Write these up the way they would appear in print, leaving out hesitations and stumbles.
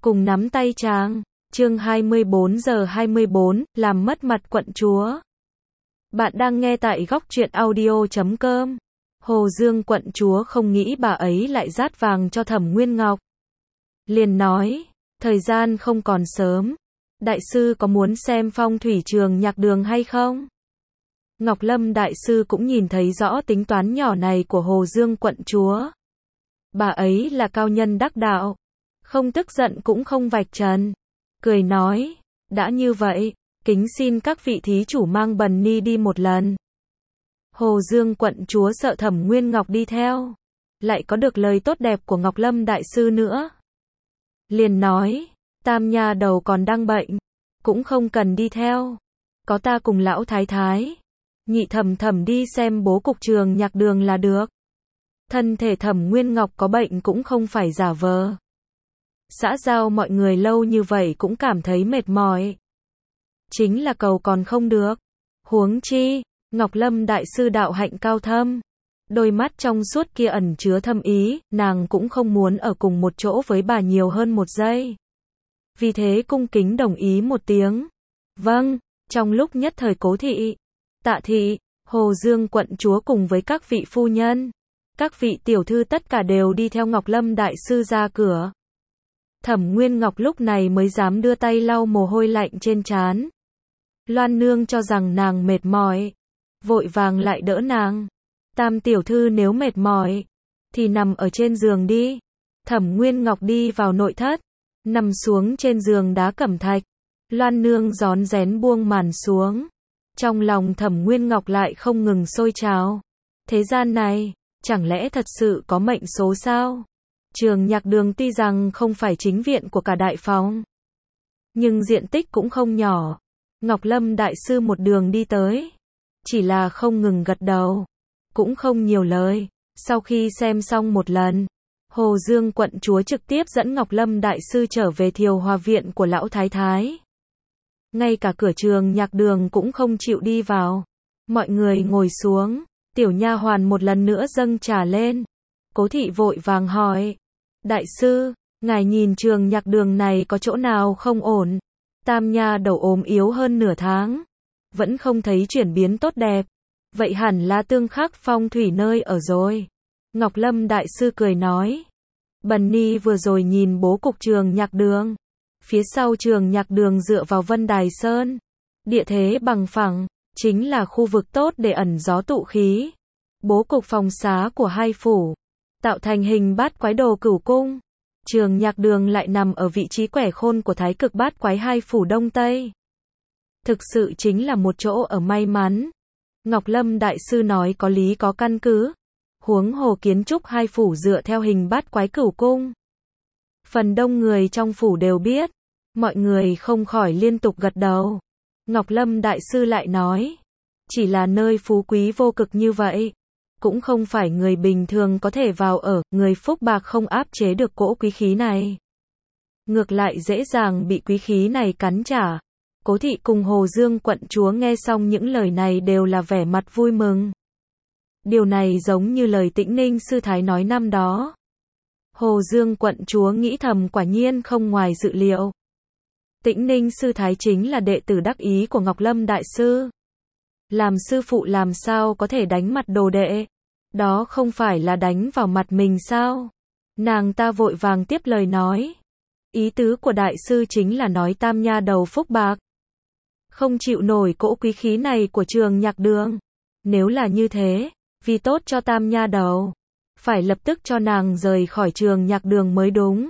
cùng nắm tay chàng. Chương 24 giờ 24, làm mất mặt quận chúa. Bạn đang nghe tại góc truyện audio.com. Hồ Dương quận chúa không nghĩ bà ấy lại dát vàng cho Thẩm Nguyên Ngọc. Liền nói, thời gian không còn sớm. Đại sư có muốn xem phong thủy trường nhạc đường hay không? Ngọc Lâm đại sư cũng nhìn thấy rõ tính toán nhỏ này của Hồ Dương quận chúa. Bà ấy là cao nhân đắc đạo. Không tức giận cũng không vạch trần. Cười nói, đã như vậy, kính xin các vị thí chủ mang Bần Ni đi một lần. Hồ Dương quận chúa sợ Thẩm Nguyên Ngọc đi theo, lại có được lời tốt đẹp của Ngọc Lâm đại sư nữa. Liền nói, Tam nha đầu còn đang bệnh, cũng không cần đi theo. Có ta cùng lão thái thái, nhị thẩm thẩm đi xem bố cục trường nhạc đường là được. Thân thể Thẩm Nguyên Ngọc có bệnh cũng không phải giả vờ. Xã giao mọi người lâu như vậy cũng cảm thấy mệt mỏi. Chính là cầu còn không được. Huống chi, Ngọc Lâm đại sư đạo hạnh cao thâm. Đôi mắt trong suốt kia ẩn chứa thâm ý, nàng cũng không muốn ở cùng một chỗ với bà nhiều hơn một giây. Vì thế cung kính đồng ý một tiếng. Vâng, trong lúc nhất thời Cố thị, Tạ thị, Hồ Dương quận chúa cùng với các vị phu nhân, các vị tiểu thư tất cả đều đi theo Ngọc Lâm đại sư ra cửa. Thẩm Nguyên Ngọc lúc này mới dám đưa tay lau mồ hôi lạnh trên trán. Loan nương cho rằng nàng mệt mỏi, vội vàng lại đỡ nàng. Tam tiểu thư nếu mệt mỏi, thì nằm ở trên giường đi. Thẩm Nguyên Ngọc đi vào nội thất, nằm xuống trên giường đá cẩm thạch. Loan nương rón rén buông màn xuống. Trong lòng Thẩm Nguyên Ngọc lại không ngừng sôi trào. Thế gian này, chẳng lẽ thật sự có mệnh số sao? Trường nhạc đường tuy rằng không phải chính viện của cả đại phòng, nhưng diện tích cũng không nhỏ. Ngọc Lâm đại sư một đường đi tới, chỉ là không ngừng gật đầu, cũng không nhiều lời. Sau khi xem xong một lần, Hồ Dương quận chúa trực tiếp dẫn Ngọc Lâm đại sư trở về Thiều Hòa viện của lão thái thái. Ngay cả cửa trường nhạc đường cũng không chịu đi vào. Mọi người ngồi xuống, tiểu nha hoàn một lần nữa dâng trà lên. Cố thị vội vàng hỏi, đại sư, ngài nhìn trường nhạc đường này có chỗ nào không ổn? Tam nha đầu ốm yếu hơn nửa tháng, vẫn không thấy chuyển biến tốt đẹp. Vậy hẳn là tương khắc phong thủy nơi ở rồi. Ngọc Lâm đại sư cười nói, Bần Ni vừa rồi nhìn bố cục trường nhạc đường. Phía sau trường nhạc đường dựa vào Vân Đài Sơn, địa thế bằng phẳng, chính là khu vực tốt để ẩn gió tụ khí. Bố cục phòng xá của hai phủ, tạo thành hình bát quái đồ cửu cung. Trường nhạc đường lại nằm ở vị trí quẻ khôn của thái cực bát quái hai phủ Đông Tây. Thực sự chính là một chỗ ở may mắn. Ngọc Lâm đại sư nói có lý có căn cứ. Huống hồ kiến trúc hai phủ dựa theo hình bát quái cửu cung. Phần đông người trong phủ đều biết. Mọi người không khỏi liên tục gật đầu. Ngọc Lâm đại sư lại nói, chỉ là nơi phú quý vô cực như vậy, cũng không phải người bình thường có thể vào ở. Người phúc bạc không áp chế được cỗ quý khí này, ngược lại dễ dàng bị quý khí này cắn trả. Cố thị cùng Hồ Dương quận chúa nghe xong những lời này đều là vẻ mặt vui mừng. Điều này giống như lời Tĩnh Ninh sư thái nói năm đó. Hồ Dương quận chúa nghĩ thầm quả nhiên không ngoài dự liệu. Tĩnh Ninh sư thái chính là đệ tử đắc ý của Ngọc Lâm đại sư. Làm sư phụ làm sao có thể đánh mặt đồ đệ? Đó không phải là đánh vào mặt mình sao? Nàng ta vội vàng tiếp lời nói. Ý tứ của đại sư chính là nói tam nha đầu phúc bạc, không chịu nổi cỗ quý khí này của trường nhạc đường. Nếu là như thế, vì tốt cho tam nha đầu, phải lập tức cho nàng rời khỏi trường nhạc đường mới đúng.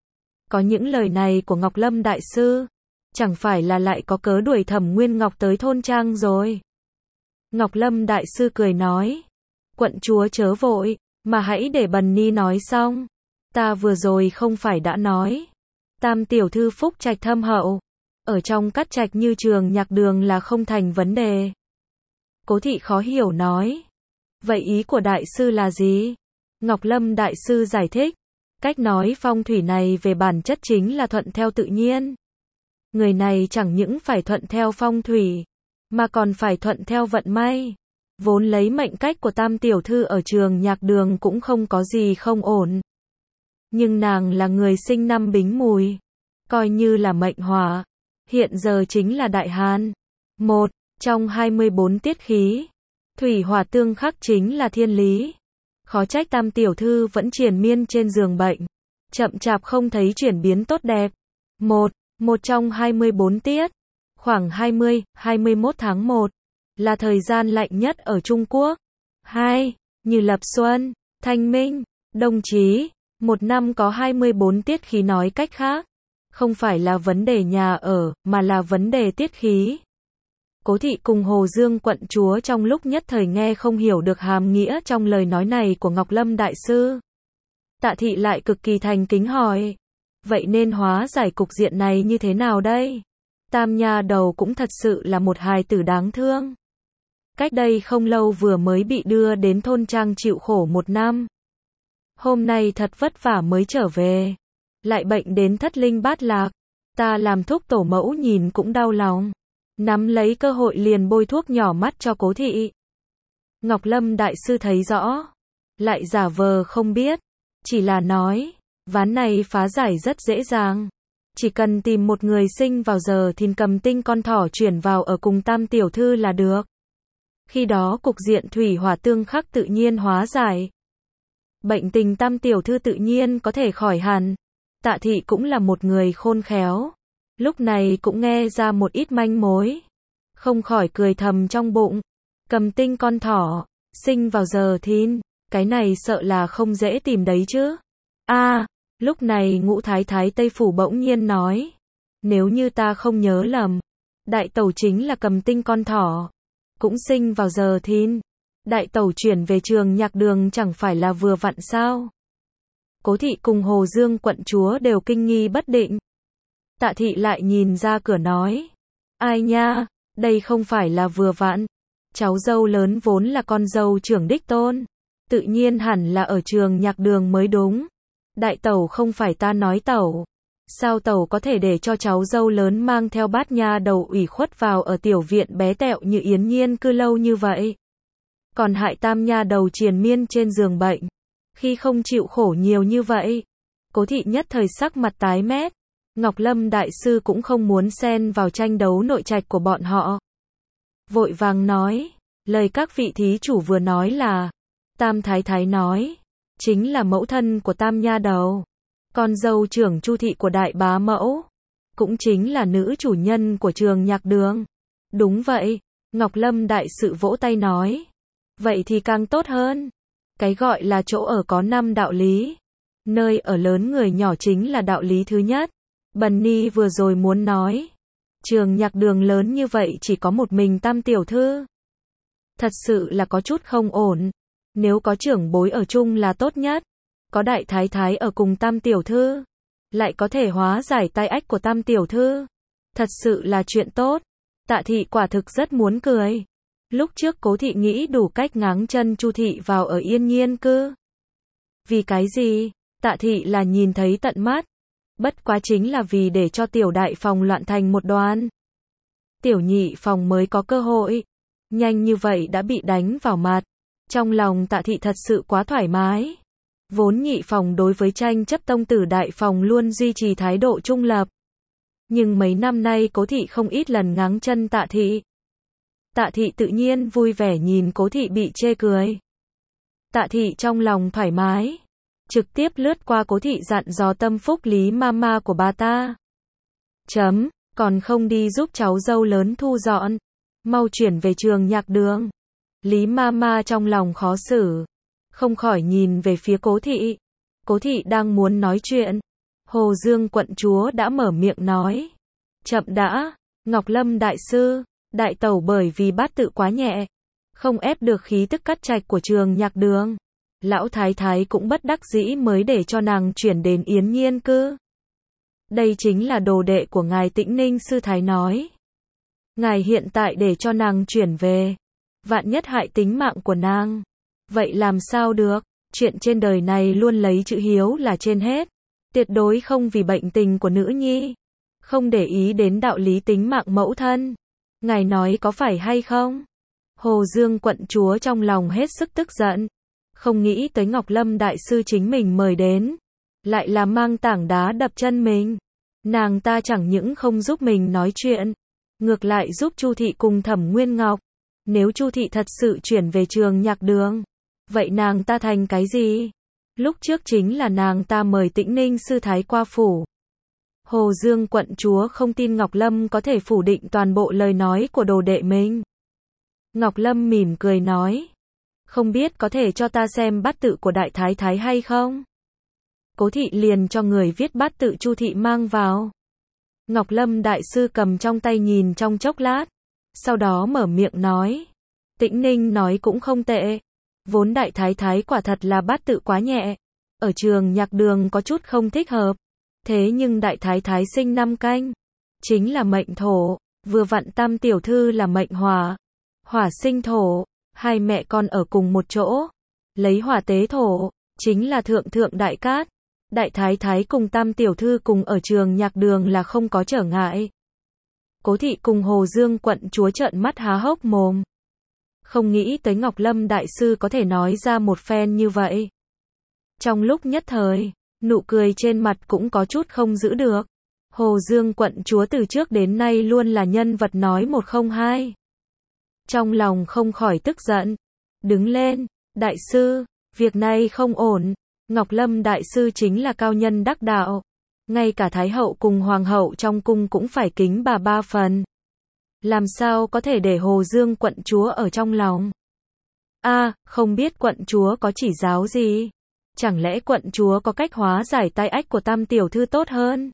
Có những lời này của Ngọc Lâm đại sư, chẳng phải là lại có cớ đuổi Thẩm Nguyên Ngọc tới thôn trang rồi. Ngọc Lâm đại sư cười nói, quận chúa chớ vội, mà hãy để Bần Ni nói xong. Ta vừa rồi không phải đã nói, tam tiểu thư phúc trạch thâm hậu, ở trong cát trạch như trường nhạc đường là không thành vấn đề. Cố thị khó hiểu nói, vậy ý của đại sư là gì? Ngọc Lâm đại sư giải thích, cách nói phong thủy này về bản chất chính là thuận theo tự nhiên. Người này chẳng những phải thuận theo phong thủy, mà còn phải thuận theo vận may. Vốn lấy mệnh cách của tam tiểu thư ở trường nhạc đường cũng không có gì không ổn. Nhưng nàng là người sinh năm Bính Mùi, coi như là mệnh hỏa, hiện giờ chính là đại hàn. Một trong 24 tiết khí, thủy hỏa tương khắc chính là thiên lý. Khó trách Tam tiểu thư vẫn triền miên trên giường bệnh, chậm chạp không thấy chuyển biến tốt đẹp. Một trong 24 tiết, khoảng 20-21 tháng 1, là thời gian lạnh nhất ở Trung Quốc. 2. Như lập xuân, thanh minh, đông chí, một năm có 24 tiết khí, nói cách khác, không phải là vấn đề nhà ở, mà là vấn đề tiết khí. Cố thị cùng Hồ Dương quận chúa trong lúc nhất thời nghe không hiểu được hàm nghĩa trong lời nói này của Ngọc Lâm đại sư. Tạ thị lại cực kỳ thành kính hỏi, vậy nên hóa giải cục diện này như thế nào đây? Tam nha đầu cũng thật sự là một hài tử đáng thương. Cách đây không lâu vừa mới bị đưa đến thôn trang chịu khổ 1 năm. Hôm nay thật vất vả mới trở về, lại bệnh đến thất linh bát lạc. Ta làm thúc tổ mẫu nhìn cũng đau lòng, nắm lấy cơ hội liền bôi thuốc nhỏ mắt cho Cố thị. Ngọc Lâm đại sư thấy rõ, lại giả vờ không biết, chỉ là nói, ván này phá giải rất dễ dàng. Chỉ cần tìm một người sinh vào giờ thìn cầm tinh con thỏ chuyển vào ở cùng Tam tiểu thư là được. Khi đó cục diện thủy hỏa tương khắc tự nhiên hóa giải. Bệnh tình Tam tiểu thư tự nhiên có thể khỏi hẳn. Tạ thị cũng là một người khôn khéo, lúc này cũng nghe ra một ít manh mối, không khỏi cười thầm trong bụng. Cầm tinh con thỏ, sinh vào giờ thìn, cái này sợ là không dễ tìm đấy chứ. Lúc này Ngũ Thái Thái Tây Phủ bỗng nhiên nói, nếu như ta không nhớ lầm, đại tẩu chính là cầm tinh con thỏ, cũng sinh vào giờ thìn. Đại tẩu chuyển về Trường Nhạc Đường chẳng phải là vừa vặn sao? Cố thị cùng Hồ Dương quận chúa đều kinh nghi bất định. Tạ thị lại nhìn ra cửa nói, ai nha, đây không phải là vừa vặn. Cháu dâu lớn vốn là con dâu trưởng đích tôn, tự nhiên hẳn là ở Trường Nhạc Đường mới đúng. Đại tẩu không phải ta nói tẩu, sao tẩu có thể để cho cháu dâu lớn mang theo bát nha đầu ủy khuất vào ở tiểu viện bé tẹo như Yến Nhiên cư lâu như vậy? Còn hại Tam nha đầu triền miên trên giường bệnh, khi không chịu khổ nhiều như vậy. Cố thị nhất thời sắc mặt tái mét. Ngọc Lâm đại sư cũng không muốn xen vào tranh đấu nội trạch của bọn họ, vội vàng nói, lời các vị thí chủ vừa nói là, Tam thái thái nói, chính là mẫu thân của Tam nha đầu, con dâu trưởng Chu thị của đại bá mẫu, cũng chính là nữ chủ nhân của Trường Nhạc Đường. Đúng vậy, Ngọc Lâm đại sự vỗ tay nói, vậy thì càng tốt hơn. Cái gọi là chỗ ở có 5 đạo lý, nơi ở lớn người nhỏ chính là đạo lý thứ nhất. Bần ni vừa rồi muốn nói, Trường Nhạc Đường lớn như vậy chỉ có một mình Tam tiểu thư, thật sự là có chút không ổn. Nếu có trưởng bối ở chung là tốt nhất, có đại thái thái ở cùng Tam tiểu thư, lại có thể hóa giải tai ách của Tam tiểu thư, thật sự là chuyện tốt. Tạ thị quả thực rất muốn cười. Lúc trước Cố thị nghĩ đủ cách ngáng chân Chu thị vào ở Yên Nhiên cư. Vì cái gì? Tạ thị là nhìn thấy tận mắt. Bất quá chính là vì để cho tiểu đại phòng loạn thành một đoàn, tiểu nhị phòng mới có cơ hội. Nhanh như vậy đã bị đánh vào mặt. Trong lòng Tạ thị thật sự quá thoải mái. Vốn nhị phòng đối với tranh chấp tông tử đại phòng luôn duy trì thái độ trung lập. Nhưng mấy năm nay Cố thị không ít lần ngáng chân Tạ thị. Tạ thị tự nhiên vui vẻ nhìn Cố thị bị chê cười. Tạ thị trong lòng thoải mái, trực tiếp lướt qua Cố thị dặn dò tâm phúc Lý Mama của bà ta. Còn không đi giúp cháu dâu lớn thu dọn, mau chuyển về Trường Nhạc Đường. Lý Mama trong lòng khó xử, không khỏi nhìn về phía Cố thị. Cố thị đang muốn nói chuyện, Hồ Dương quận chúa đã mở miệng nói, chậm đã, Ngọc Lâm đại sư, đại tẩu bởi vì bát tự quá nhẹ, không ép được khí tức cắt trạch của Trường Nhạc Đường. Lão thái thái cũng bất đắc dĩ mới để cho nàng chuyển đến Yến Nhiên cư. Đây chính là đồ đệ của ngài Tĩnh Ninh sư thái nói. Ngài hiện tại để cho nàng chuyển về, vạn nhất hại tính mạng của nàng. Vậy làm sao được, chuyện trên đời này luôn lấy chữ hiếu là trên hết. Tuyệt đối không vì bệnh tình của nữ nhi, không để ý đến đạo lý tính mạng mẫu thân. Ngài nói có phải hay không? Hồ Dương quận chúa trong lòng hết sức tức giận. Không nghĩ tới Ngọc Lâm đại sư chính mình mời đến, lại là mang tảng đá đập chân mình. Nàng ta chẳng những không giúp mình nói chuyện, ngược lại giúp Chu thị cùng Thẩm Nguyên Ngọc. Nếu Chu thị thật sự chuyển về trường Nhạc Đường, vậy nàng ta thành cái gì? Lúc trước chính là nàng ta mời Tĩnh Ninh sư thái qua phủ. Hồ Dương quận chúa không tin Ngọc Lâm có thể phủ định toàn bộ lời nói của đồ đệ mình. Ngọc Lâm mỉm cười nói, không biết có thể cho ta xem bát tự của đại thái thái hay không? Cố thị liền cho người viết bát tự Chu thị mang vào. Ngọc Lâm đại sư cầm trong tay nhìn trong chốc lát, sau đó mở miệng nói, Tĩnh Ninh nói cũng không tệ. Vốn đại thái thái quả thật là bát tự quá nhẹ, ở trường Nhạc Đường có chút không thích hợp. Thế nhưng đại thái thái sinh năm Canh, chính là mệnh thổ, vừa vặn Tam tiểu thư là mệnh hỏa, hỏa sinh thổ, hai mẹ con ở cùng một chỗ, lấy hỏa tế thổ, chính là thượng thượng đại cát. Đại thái thái cùng Tam tiểu thư cùng ở trường Nhạc Đường là không có trở ngại. Cố thị cùng Hồ Dương quận chúa trợn mắt há hốc mồm. Không nghĩ tới Ngọc Lâm đại sư có thể nói ra một phen như vậy. Trong lúc nhất thời, nụ cười trên mặt cũng có chút không giữ được. Hồ Dương quận chúa từ trước đến nay luôn là nhân vật nói một không hai. Trong lòng không khỏi tức giận. Đứng lên, đại sư, việc này không ổn. Ngọc Lâm đại sư chính là cao nhân đắc đạo. Ngay cả Thái hậu cùng Hoàng hậu trong cung cũng phải kính bà ba phần. Làm sao có thể để Hồ Dương quận chúa ở trong lòng? Không biết quận chúa có chỉ giáo gì? Chẳng lẽ quận chúa có cách hóa giải tai ách của Tam tiểu thư tốt hơn?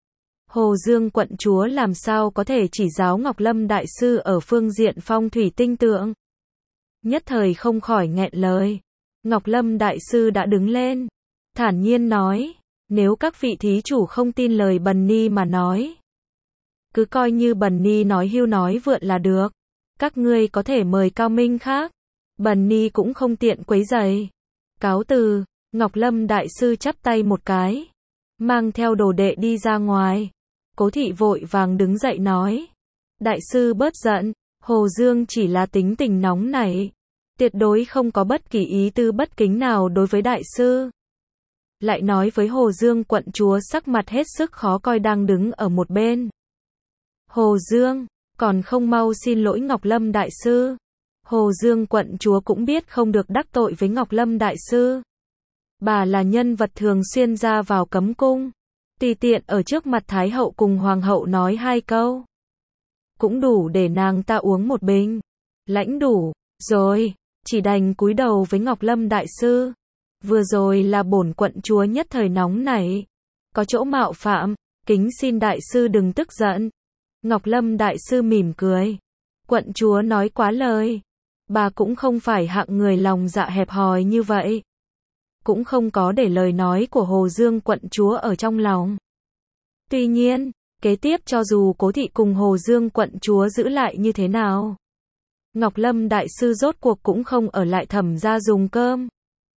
Hồ Dương quận chúa làm sao có thể chỉ giáo Ngọc Lâm đại sư ở phương diện phong thủy tinh tượng? Nhất thời không khỏi nghẹn lời. Ngọc Lâm đại sư đã đứng lên, thản nhiên nói, nếu các vị thí chủ không tin lời Bần Ni mà nói, cứ coi như Bần Ni nói hưu nói vượn là được. Các ngươi có thể mời cao minh khác. Bần Ni cũng không tiện quấy rầy. Cáo từ. Ngọc Lâm đại sư chắp tay một cái, mang theo đồ đệ đi ra ngoài. Cố thị vội vàng đứng dậy nói, đại sư bớt giận, Hồ Dương chỉ là tính tình nóng nảy, tuyệt đối không có bất kỳ ý tư bất kính nào đối với đại sư. Lại nói với Hồ Dương quận chúa sắc mặt hết sức khó coi đang đứng ở một bên. Hồ Dương, còn không mau xin lỗi Ngọc Lâm đại sư. Hồ Dương quận chúa cũng biết không được đắc tội với Ngọc Lâm đại sư. Bà là nhân vật thường xuyên ra vào cấm cung, tùy tiện ở trước mặt Thái hậu cùng Hoàng hậu nói hai câu, cũng đủ để nàng ta uống một bình. Lãnh đủ, rồi, chỉ đành cúi đầu với Ngọc Lâm đại sư. Vừa rồi là bổn quận chúa nhất thời nóng nảy, có chỗ mạo phạm, kính xin đại sư đừng tức giận. Ngọc Lâm đại sư mỉm cười, quận chúa nói quá lời, bà cũng không phải hạng người lòng dạ hẹp hòi như vậy, cũng không có để lời nói của Hồ Dương quận chúa ở trong lòng. Tuy nhiên, kế tiếp cho dù Cố thị cùng Hồ Dương quận chúa giữ lại như thế nào, Ngọc Lâm đại sư rốt cuộc cũng không ở lại Thẩm gia dùng cơm.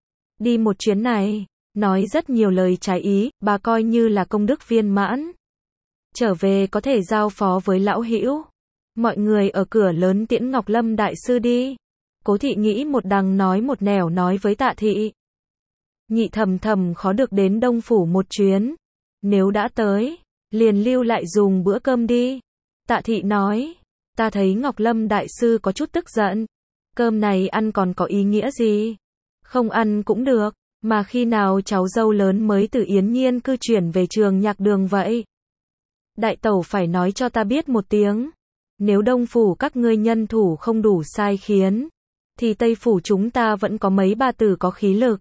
Đi một chuyến này, nói rất nhiều lời trái ý, bà coi như là công đức viên mãn. Trở về có thể giao phó với lão hữu. Mọi người ở cửa lớn tiễn Ngọc Lâm đại sư đi. Cố thị nghĩ một đằng nói một nẻo nói với Tạ thị. Nhị thầm thầm khó được đến Đông Phủ một chuyến. Nếu đã tới, liền lưu lại dùng bữa cơm đi. Tạ thị nói, ta thấy Ngọc Lâm đại sư có chút tức giận. Cơm này ăn còn có ý nghĩa gì? Không ăn cũng được, mà khi nào cháu dâu lớn mới từ Yến Nhiên cư chuyển về trường Nhạc Đường vậy? Đại tẩu phải nói cho ta biết một tiếng. Nếu Đông Phủ các ngươi nhân thủ không đủ sai khiến, thì Tây Phủ chúng ta vẫn có mấy bà tử có khí lực.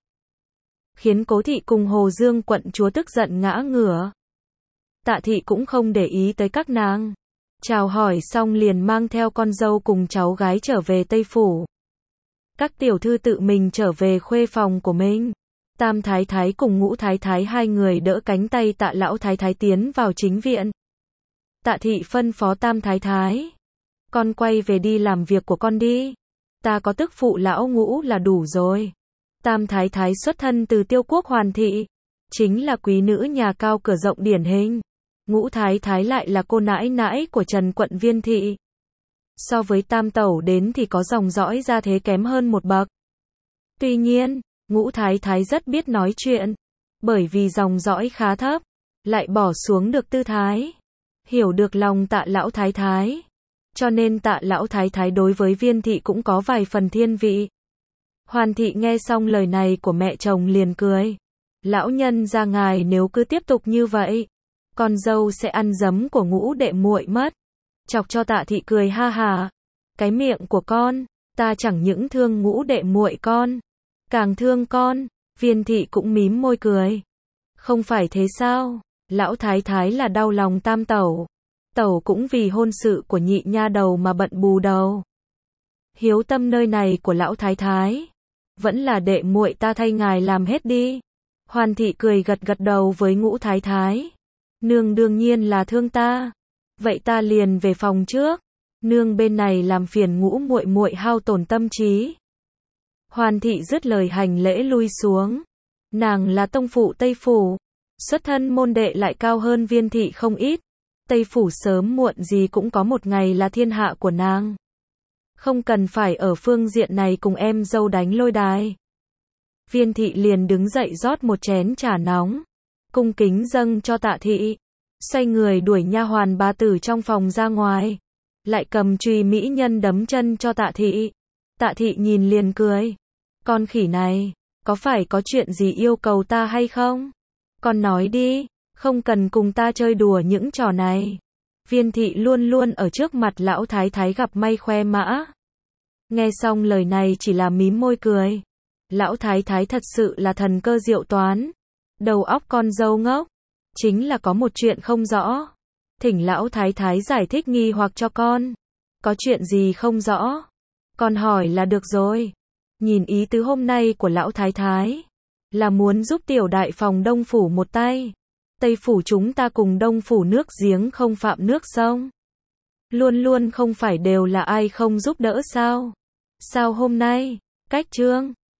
Khiến Cố thị cùng Hồ Dương quận chúa tức giận ngã ngửa. Tạ thị cũng không để ý tới các nàng. Chào hỏi xong liền mang theo con dâu cùng cháu gái trở về Tây Phủ. Các tiểu thư tự mình trở về khuê phòng của mình. Tam thái thái cùng Ngũ thái thái hai người đỡ cánh tay Tạ lão thái thái tiến vào chính viện. Tạ thị phân phó Tam thái thái, con quay về đi làm việc của con đi. Ta có tức phụ lão Ngũ là đủ rồi. Tam thái thái xuất thân từ Tiêu quốc Hoàn thị, chính là quý nữ nhà cao cửa rộng điển hình. Ngũ thái thái lại là cô nãi nãi của Trần quận Viên thị. So với Tam tẩu đến thì có dòng dõi gia thế kém hơn một bậc. Tuy nhiên, Ngũ thái thái rất biết nói chuyện, bởi vì dòng dõi khá thấp, lại bỏ xuống được tư thái, hiểu được lòng Tạ lão thái thái. Cho nên Tạ lão thái thái đối với Viên thị cũng có vài phần thiên vị. Hoàn thị nghe xong lời này của mẹ chồng liền cười. Lão nhân gia ngài nếu cứ tiếp tục như vậy, con dâu sẽ ăn giấm của ngũ đệ muội mất. Chọc cho Tạ thị cười ha hả. Cái miệng của con, ta chẳng những thương ngũ đệ muội con, càng thương con. Viên thị cũng mím môi cười. Không phải thế sao? Lão thái thái là đau lòng tam tẩu. Tẩu cũng vì hôn sự của nhị nha đầu mà bận bù đầu. Hiếu tâm nơi này của lão thái thái, vẫn là đệ muội ta thay ngài làm hết đi. Hoàn thị cười gật gật đầu với ngũ thái thái. Nương đương nhiên là thương ta. Vậy ta liền về phòng trước. Nương bên này làm phiền ngũ muội muội hao tổn tâm trí. Hoàn thị dứt lời hành lễ lui xuống. Nàng là tông phụ Tây Phủ. Xuất thân môn đệ lại cao hơn Viên thị không ít. Tây Phủ sớm muộn gì cũng có một ngày là thiên hạ của nàng. Không cần phải ở phương diện này cùng em dâu đánh lôi đài. Viên thị liền đứng dậy rót một chén trà nóng, cung kính dâng cho Tạ thị. Xoay người đuổi nha hoàn bà tử trong phòng ra ngoài. Lại cầm chùy mỹ nhân đấm chân cho Tạ thị. Tạ thị nhìn liền cười. Con khỉ này, có phải có chuyện gì yêu cầu ta hay không? Con nói đi, không cần cùng ta chơi đùa những trò này. Viên thị luôn luôn ở trước mặt lão thái thái gặp may khoe mã. Nghe xong lời này chỉ là mím môi cười. Lão thái thái thật sự là thần cơ diệu toán. Đầu óc con dâu ngốc. Chính là có một chuyện không rõ. Thỉnh lão thái thái giải thích nghi hoặc cho con. Có chuyện gì không rõ? Con hỏi là được rồi. Nhìn ý tứ hôm nay của lão thái thái, là muốn giúp tiểu đại phòng Đông Phủ một tay. Tây Phủ chúng ta cùng Đông Phủ nước giếng không phạm nước sông. Luôn luôn không phải đều là ai không giúp đỡ sao? Sao hôm nay, cách trương